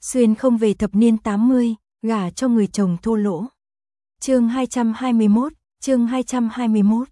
Xuyên không về thập niên 80, gả cho người chồng thô lỗ. Chương 221, chương 221.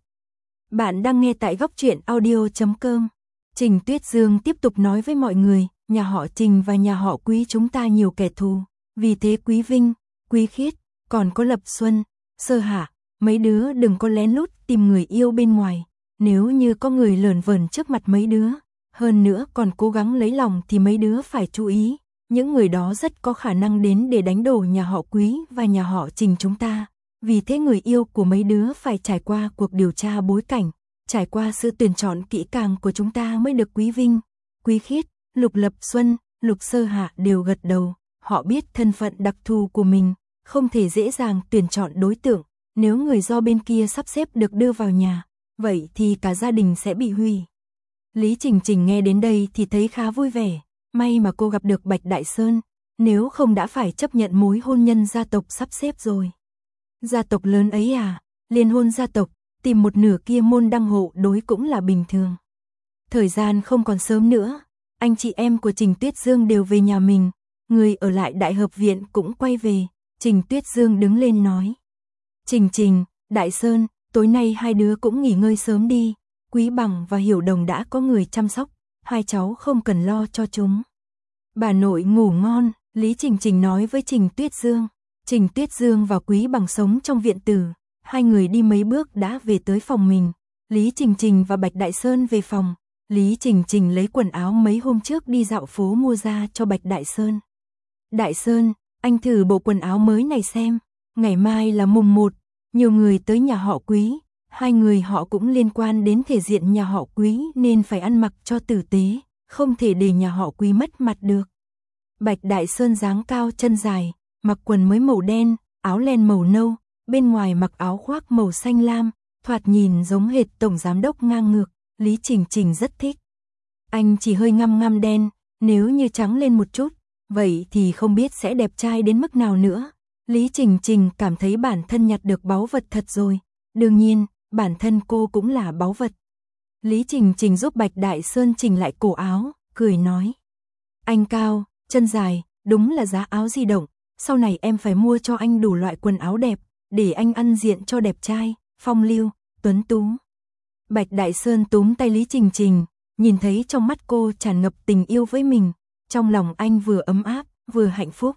Bạn đang nghe tại góc truyện audio.com. Trình Tuyết Dương tiếp tục nói với mọi người, nhà họ Trình và nhà họ Quý chúng ta nhiều kẻ thù, vì thế Quý Vinh, Quý Khiết, còn có Lập Xuân, Sơ Hạ, mấy đứa đừng có lén lút tìm người yêu bên ngoài, nếu như có người lởn vởn trước mặt mấy đứa, hơn nữa còn cố gắng lấy lòng thì mấy đứa phải chú ý, những người đó rất có khả năng đến để đánh đổ nhà họ Quý và nhà họ Trình chúng ta. Vì thế người yêu của mấy đứa phải trải qua cuộc điều tra bối cảnh, trải qua sự tuyển chọn kỹ càng của chúng ta mới được. Quý Vinh, Quý Khiết, Lục Lập Xuân, Lục Sơ Hạ đều gật đầu, họ biết thân phận đặc thù của mình, không thể dễ dàng tuyển chọn đối tượng, nếu người do bên kia sắp xếp được đưa vào nhà, vậy thì cả gia đình sẽ bị hủy. Lý Trình Trình nghe đến đây thì thấy khá vui vẻ, may mà cô gặp được Bạch Đại Sơn, nếu không đã phải chấp nhận mối hôn nhân gia tộc sắp xếp rồi. Gia tộc lớn ấy à, liên hôn gia tộc, tìm một nửa kia môn đăng hộ đối cũng là bình thường. Thời gian không còn sớm nữa, anh chị em của Trình Tuyết Dương đều về nhà mình, người ở lại Đại Hợp Viện cũng quay về, Trình Tuyết Dương đứng lên nói. Trình Trình, Đại Sơn, tối nay hai đứa cũng nghỉ ngơi sớm đi, Quý Bằng và Hiểu Đồng đã có người chăm sóc, hai cháu không cần lo cho chúng. Bà nội ngủ ngon, Lý Trình Trình nói với Trình Tuyết Dương. Trình Tuyết Dương và Quý Bằng sống trong viện tử, hai người đi mấy bước đã về tới phòng mình. Lý Trình Trình và Bạch Đại Sơn về phòng, Lý Trình Trình lấy quần áo mấy hôm trước đi dạo phố mua ra cho Bạch Đại Sơn. Đại Sơn, anh thử bộ quần áo mới này xem, ngày mai là mùng 1, nhiều người tới nhà họ Quý, hai người họ cũng liên quan đến thể diện nhà họ Quý nên phải ăn mặc cho tử tế, không thể để nhà họ Quý mất mặt được. Bạch Đại Sơn dáng cao chân dài, mặc quần mới màu đen, áo len màu nâu, bên ngoài mặc áo khoác màu xanh lam, thoạt nhìn giống hệt tổng giám đốc ngang ngược, Lý Trình Trình rất thích. Anh chỉ hơi ngăm đen, nếu như trắng lên một chút, vậy thì không biết sẽ đẹp trai đến mức nào nữa. Lý Trình Trình cảm thấy bản thân nhặt được báu vật thật rồi, đương nhiên, bản thân cô cũng là báu vật. Lý Trình Trình giúp Bạch Đại Sơn chỉnh lại cổ áo, cười nói. Anh cao, chân dài, đúng là giá áo di động. Sau này em phải mua cho anh đủ loại quần áo đẹp, để anh ăn diện cho đẹp trai, phong lưu, tuấn tú. Bạch Đại Sơn túm tay Lý Trình Trình, nhìn thấy trong mắt cô tràn ngập tình yêu với mình, trong lòng anh vừa ấm áp, vừa hạnh phúc.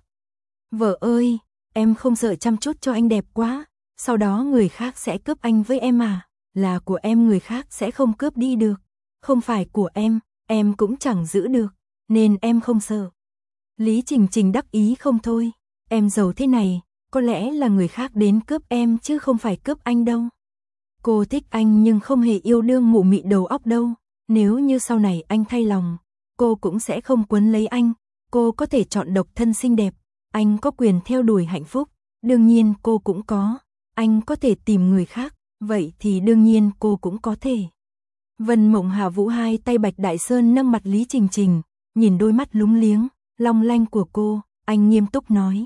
Vợ ơi, em không sợ chăm chút cho anh đẹp quá, sau đó người khác sẽ cướp anh với em à, là của em người khác sẽ không cướp đi được, không phải của em cũng chẳng giữ được, nên em không sợ. Lý Trình Trình đắc ý không thôi. Em giàu thế này, có lẽ là người khác đến cướp em chứ không phải cướp anh đâu. Cô thích anh nhưng không hề yêu đương mụ mị đầu óc đâu. Nếu như sau này anh thay lòng, cô cũng sẽ không quấn lấy anh. Cô có thể chọn độc thân xinh đẹp, anh có quyền theo đuổi hạnh phúc. Đương nhiên cô cũng có. Anh có thể tìm người khác, vậy thì đương nhiên cô cũng có thể. Vân Mộng Hà Vũ hai tay Bạch Đại Sơn nâng mặt Lý Trình Trình, nhìn đôi mắt lúng liếng, long lanh của cô, anh nghiêm túc nói.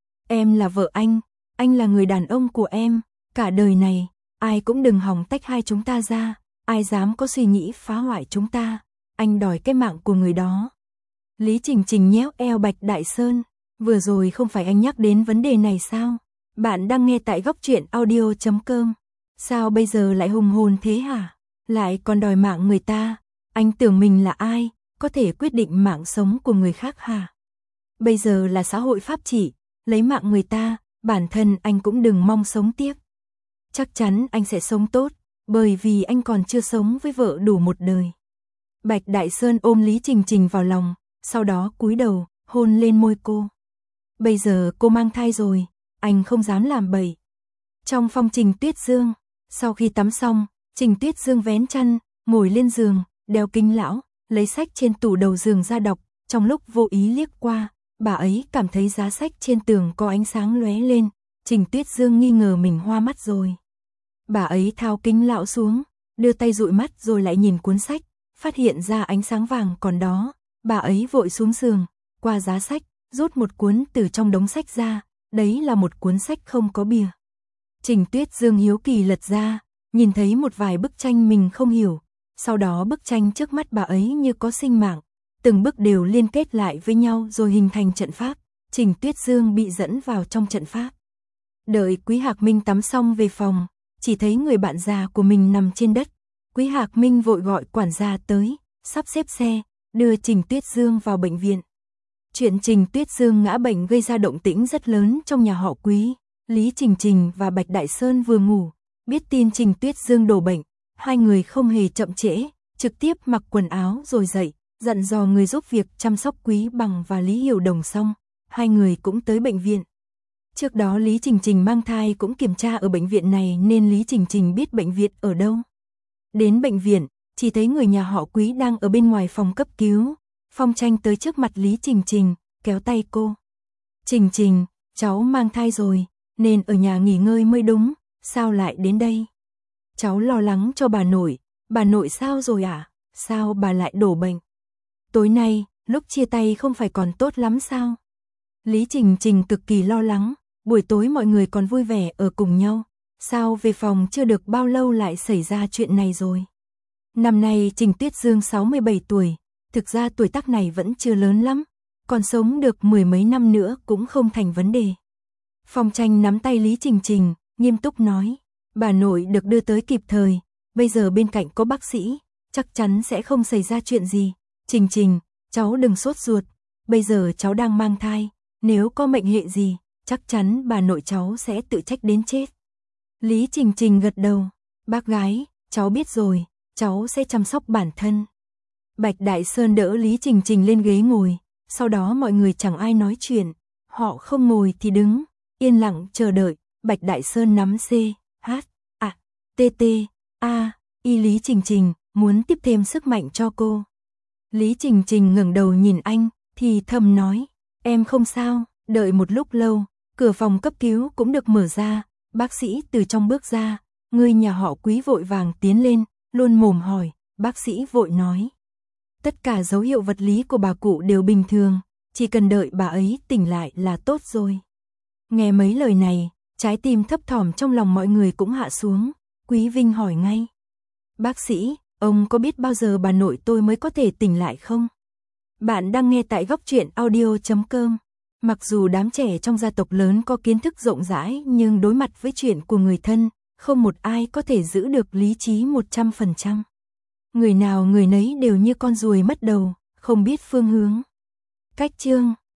Em là vợ anh là người đàn ông của em, cả đời này, ai cũng đừng hòng tách hai chúng ta ra, ai dám có suy nghĩ phá hoại chúng ta, anh đòi cái mạng của người đó. Lý Trình Trình nhéo eo Bạch Đại Sơn, vừa rồi không phải anh nhắc đến vấn đề này sao? Bạn đang nghe tại góc truyện audio.com, sao bây giờ lại hùng hồn thế hả? Lại còn đòi mạng người ta, anh tưởng mình là ai, có thể quyết định mạng sống của người khác hả? Bây giờ là xã hội pháp trị, lấy mạng người ta, bản thân anh cũng đừng mong sống tiếp. Chắc chắn anh sẽ sống tốt, bởi vì anh còn chưa sống với vợ đủ một đời. Bạch Đại Sơn ôm Lý Trình Trình vào lòng, sau đó cúi đầu, hôn lên môi cô. Bây giờ cô mang thai rồi, anh không dám làm bậy. Trong phòng Trình Tuyết Dương, sau khi tắm xong, Trình Tuyết Dương vén chăn, ngồi lên giường, đeo kính lão, lấy sách trên tủ đầu giường ra đọc, trong lúc vô ý liếc qua. Bà ấy cảm thấy giá sách trên tường có ánh sáng lóe lên, Trình Tuyết Dương nghi ngờ mình hoa mắt rồi. Bà ấy tháo kính lão xuống, đưa tay dụi mắt rồi lại nhìn cuốn sách, phát hiện ra ánh sáng vàng còn đó. Bà ấy vội xuống giường, qua giá sách, rút một cuốn từ trong đống sách ra, đấy là một cuốn sách không có bìa. Trình Tuyết Dương hiếu kỳ lật ra, nhìn thấy một vài bức tranh mình không hiểu, sau đó bức tranh trước mắt bà ấy như có sinh mạng. từng bước đều liên kết lại với nhau rồi hình thành trận pháp. Trình Tuyết Dương bị dẫn vào trong trận pháp. Đợi Quý Hạc Minh tắm xong về phòng, chỉ thấy người bạn già của mình nằm trên đất. Quý Hạc Minh vội gọi quản gia tới, sắp xếp xe, đưa Trình Tuyết Dương vào bệnh viện. Chuyện Trình Tuyết Dương ngã bệnh gây ra động tĩnh rất lớn trong nhà họ Quý. Lý Trình Trình và Bạch Đại Sơn vừa ngủ, biết tin Trình Tuyết Dương đổ bệnh, hai người không hề chậm trễ, trực tiếp mặc quần áo rồi dậy, dặn dò người giúp việc chăm sóc Quý Bằng và Lý Hiểu Đồng xong, hai người cũng tới bệnh viện. Trước đó Lý Trình Trình mang thai cũng kiểm tra ở bệnh viện này nên Lý Trình Trình biết bệnh viện ở đâu. Đến bệnh viện, chỉ thấy người nhà họ Quý đang ở bên ngoài phòng cấp cứu. Phong Tranh tới trước mặt Lý Trình Trình, kéo tay cô. Trình Trình, cháu mang thai rồi, nên ở nhà nghỉ ngơi mới đúng, sao lại đến đây? Cháu lo lắng cho bà nội sao rồi ạ? Sao bà lại đổ bệnh? Tối nay, lúc chia tay không phải còn tốt lắm sao? Lý Trình Trình cực kỳ lo lắng, buổi tối mọi người còn vui vẻ ở cùng nhau, sao về phòng chưa được bao lâu lại xảy ra chuyện này rồi? Năm nay Trình Tuyết Dương 67 tuổi, thực ra tuổi tác này vẫn chưa lớn lắm, còn sống được mười mấy năm nữa cũng không thành vấn đề. Phong Tranh nắm tay Lý Trình Trình, nghiêm túc nói, bà nội được đưa tới kịp thời, bây giờ bên cạnh có bác sĩ, chắc chắn sẽ không xảy ra chuyện gì. Trình Trình, cháu đừng sốt ruột, bây giờ cháu đang mang thai, nếu có mệnh hệ gì, chắc chắn bà nội cháu sẽ tự trách đến chết. Lý Trình Trình gật đầu, bác gái, cháu biết rồi, cháu sẽ chăm sóc bản thân. Bạch Đại Sơn đỡ Lý Trình Trình lên ghế ngồi, sau đó mọi người chẳng ai nói chuyện, họ không ngồi thì đứng, yên lặng chờ đợi. Bạch Đại Sơn nắm C, H, A, T, T, A, Y Lý Trình Trình, muốn tiếp thêm sức mạnh cho cô. Lý Trình Trình ngẩng đầu nhìn anh, thì thầm nói, em không sao. Đợi một lúc lâu, cửa phòng cấp cứu cũng được mở ra, bác sĩ từ trong bước ra, người nhà họ Quý vội vàng tiến lên, luôn mồm hỏi, bác sĩ vội nói. Tất cả dấu hiệu vật lý của bà cụ đều bình thường, chỉ cần đợi bà ấy tỉnh lại là tốt rồi. Nghe mấy lời này, trái tim thấp thỏm trong lòng mọi người cũng hạ xuống, Quý Vinh hỏi ngay. Bác sĩ, ông có biết bao giờ bà nội tôi mới có thể tỉnh lại không? Bạn đang nghe tại goctruyện.audio.com. Mặc dù đám trẻ trong gia tộc lớn có kiến thức rộng rãi nhưng đối mặt với chuyện của người thân, không một ai có thể giữ được lý trí 100%. Người nào người nấy đều như con ruồi mất đầu, không biết phương hướng. Cách chương